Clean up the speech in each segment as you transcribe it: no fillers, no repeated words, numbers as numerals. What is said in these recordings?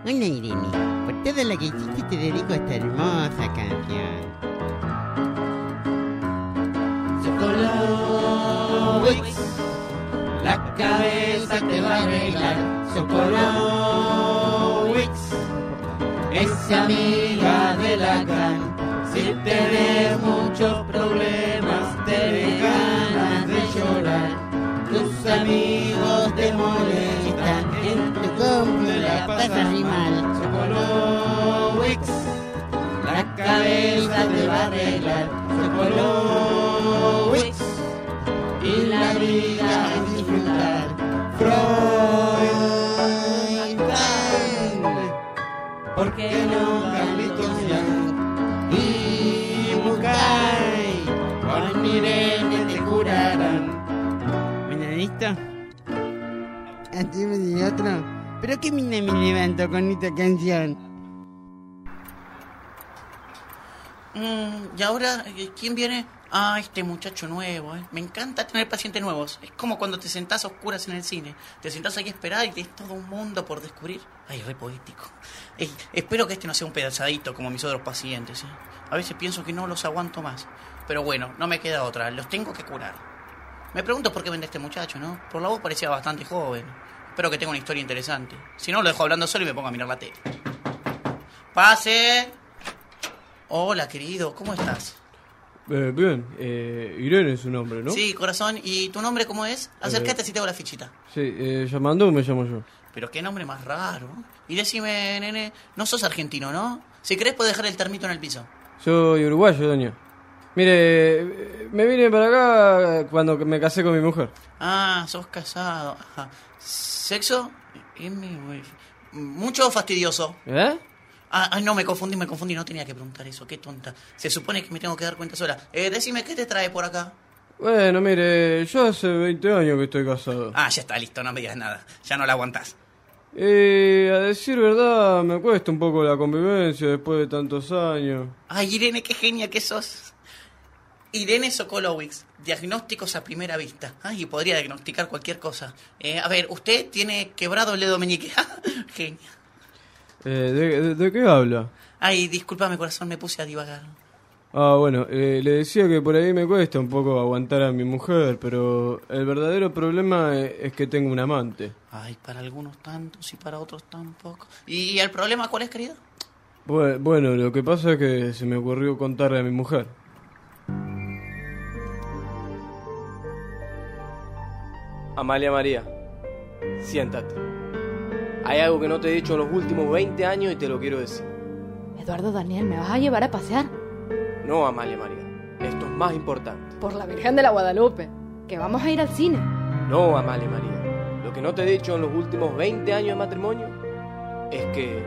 Hola Irene, por todo lo que hiciste te dedico a esta hermosa canción. Sokolowicz, la cabeza te va a arreglar. Sokolowicz, es amiga de la GAN. Si tenés muchos problemas, te ganas de llorar. Tus amigos te molestan, En tu cumple la pasas muy mal. Sokolowicz, la cabeza te va a arreglar. Sokolowicz, y la vida a disfrutar. Freud, ¿por qué no Carlitos Young? Y Bucay, con Irene te curarán. Bueno, ¿listo? Hacemos el otro. ¿Pero qué mina me levanto con esta canción? Y ahora, ¿quién viene? Ah, este muchacho nuevo, ¿eh? Me encanta tener pacientes nuevos. Es como cuando te sentás a oscuras en el cine. Te sentás ahí a esperar y tienes todo un mundo por descubrir. Ay, re poético. Espero que este no sea un pedazadito como mis otros pacientes, ¿eh? A veces pienso que no los aguanto más. Pero bueno, no me queda otra. Los tengo que curar. Me pregunto por qué vende este muchacho, ¿no? Por la voz parecía bastante joven. Espero que tenga una historia interesante. Si no, lo dejo hablando solo y me pongo a mirar la tele. ¡Pase! Hola, querido. ¿Cómo estás? Bien, Irene es su nombre, ¿no? Sí, corazón. ¿Y tu nombre cómo es? Acércate si te hago la fichita. Sí, llamando me llamo yo. Pero qué nombre más raro. Y decime, nene, no sos argentino, ¿no? Si querés podés dejar el termito en el piso. Soy uruguayo, doña. Mire, me vine para acá cuando me casé con mi mujer. Ah, sos casado. Ajá. ¿Sexo? Mucho fastidioso. ¿Eh? Ah, no, me confundí, no tenía que preguntar eso, qué tonta. Se supone que me tengo que dar cuenta sola. Decime, ¿qué te trae por acá? Bueno, mire, yo hace 20 años que estoy casado. Ah, ya está, listo, no me digas nada. Ya no la aguantás. A decir verdad, me cuesta un poco la convivencia después de tantos años. Ay, Irene, qué genia que sos. Irene Sokolowicz, diagnósticos a primera vista. Ay, podría diagnosticar cualquier cosa. A ver, usted tiene quebrado el dedo meñique. Genia. ¿De qué habla? Ay, discúlpame, corazón, me puse a divagar. Ah, bueno, le decía que por ahí me cuesta un poco aguantar a mi mujer, pero el verdadero problema es que tengo un amante. Ay, para algunos tantos y para otros tampoco. ¿Y el problema cuál es, querido? Bueno, lo que pasa es que se me ocurrió contarle a mi mujer. Amalia María, siéntate. Hay algo que no te he dicho en los últimos 20 años y te lo quiero decir. Eduardo Daniel, ¿me vas a llevar a pasear? No, Amalia María, esto es más importante. Por la Virgen de la Guadalupe, que vamos a ir al cine. No, Amalia María, lo que no te he dicho en los últimos 20 años de matrimonio es que,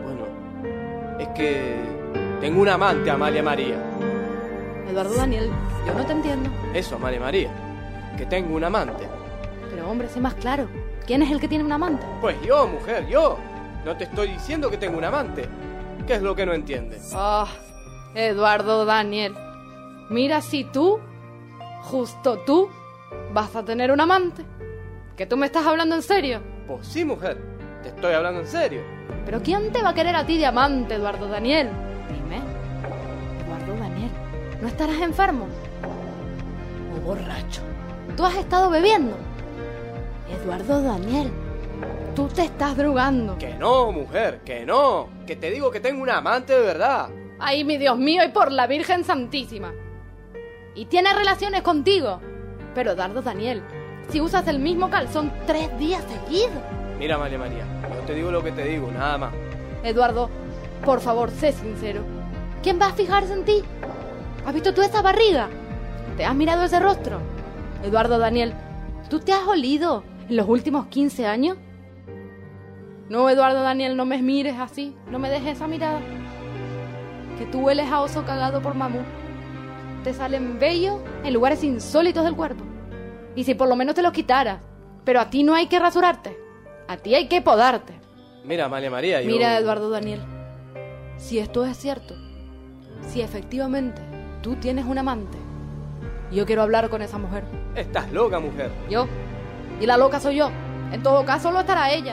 tengo un amante, Amalia María. Eduardo Daniel, yo no te entiendo. Eso, Amalia María, que tengo un amante. Pero hombre, sé más claro. ¿Quién es el que tiene un amante? Pues yo, mujer, yo. No te estoy diciendo que tengo un amante. ¿Qué es lo que no entiendes? Ah, Eduardo Daniel. Mira si tú, justo tú, vas a tener un amante. ¿Que tú me estás hablando en serio? Pues sí, mujer. Te estoy hablando en serio. ¿Pero quién te va a querer a ti de amante, Eduardo Daniel? Dime. Eduardo Daniel, ¿no estarás enfermo? ¿O borracho? ¿Tú has estado bebiendo? Eduardo Daniel, tú te estás drogando. Que no, mujer, que no. Que te digo que tengo un amante de verdad. Ay, mi Dios mío, y por la Virgen Santísima. Y tiene relaciones contigo. Pero Eduardo Daniel, si usas el mismo calzón 3 días seguidos. Mira, Amalia María, yo te digo lo que te digo, nada más. Eduardo, por favor, sé sincero. ¿Quién va a fijarse en ti? ¿Has visto tú esa barriga? ¿Te has mirado ese rostro? Eduardo Daniel, ¿tú te has olido en los últimos 15 años? No, Eduardo Daniel, no me mires así. No me dejes esa mirada. Que tú hueles a oso cagado por mamú. Te salen vellos en lugares insólitos del cuerpo. Y si por lo menos te los quitaras. Pero a ti no hay que rasurarte. A ti hay que podarte. Mira, Amalia María, yo... Mira, Eduardo Daniel. Si esto es cierto, si efectivamente tú tienes un amante, yo quiero hablar con esa mujer. Estás loca, mujer. ¿Yo? Y la loca soy yo. En todo caso lo estará ella.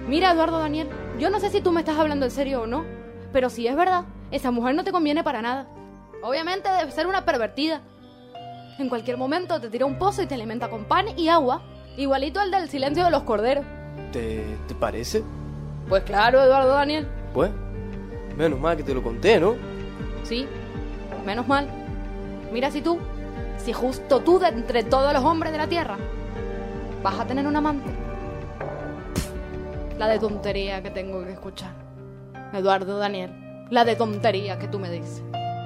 Mira, Eduardo Daniel, yo no sé si tú me estás hablando en serio o no, pero si es verdad, esa mujer no te conviene para nada. Obviamente debe ser una pervertida. En cualquier momento te tira un pozo y te alimenta con pan y agua, igualito al del silencio de los corderos. ¿Te parece? Pues claro, Eduardo Daniel. Pues, menos mal que te lo conté, ¿no? Sí, menos mal. Mira si justo tú de entre todos los hombres de la tierra vas a tener un amante. La de tontería que tengo que escuchar. Eduardo Daniel, la de tontería que tú me dices.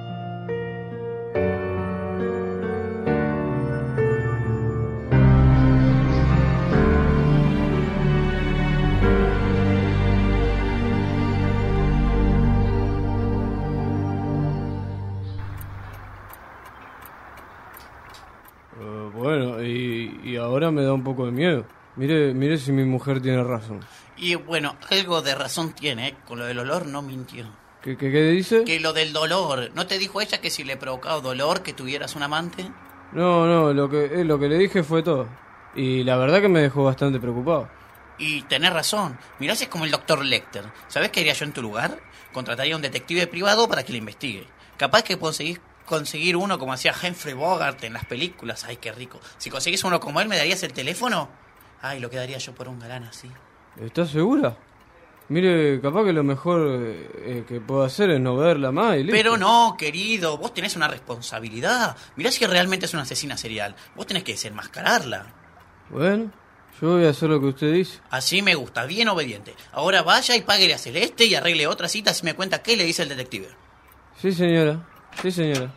Bueno, y ahora me da un poco de miedo. Mire si mi mujer tiene razón. Y bueno, algo de razón tiene, ¿eh? Con lo del olor no mintió. ¿Qué dice? Que lo del dolor, ¿no te dijo ella que si le provocaba dolor que tuvieras un amante? No, lo que le dije fue todo. Y la verdad que me dejó bastante preocupado. Y tenés razón, mirá si es como el doctor Lecter. ¿Sabés qué haría yo en tu lugar? Contrataría a un detective privado para que le investigue. Capaz que conseguir uno como hacía Humphrey Bogart en las películas. Ay, qué rico. Si conseguís uno como él, ¿me darías el teléfono? Ay, lo que daría yo por un galán así. ¿Estás segura? Mire, capaz que lo mejor que puedo hacer es no verla más y listo. Pero no, querido, vos tenés una responsabilidad. Mirá si realmente es una asesina serial. Vos tenés que desenmascararla. Bueno, yo voy a hacer lo que usted dice. Así me gusta, bien obediente. Ahora vaya y páguele a Celeste y arregle otra cita si me cuenta qué le dice el detective. Sí, señora. Sí.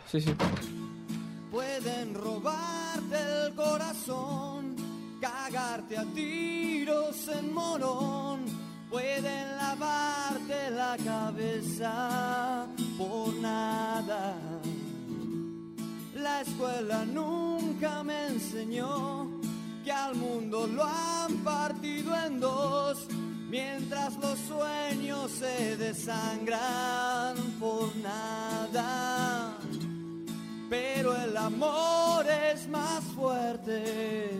Pueden robarte el corazón, cagarte a tiros en Morón, pueden lavarte la cabeza por nada. La escuela nunca me enseñó que al mundo lo han partido en dos, mientras los sueños se desangran por nada. Pero el amor es más fuerte.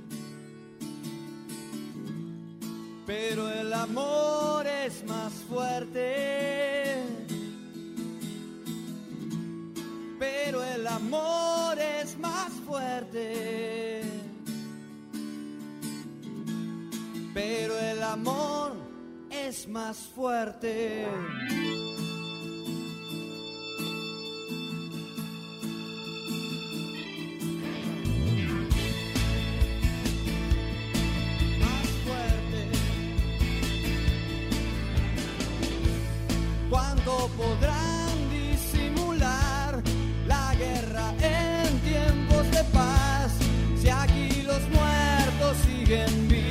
Pero el amor es más fuerte. Pero el amor es más fuerte. Pero el amor es más fuerte. ¿Cuánto podrán disimular la guerra en tiempos de paz? Si aquí los muertos siguen vivos.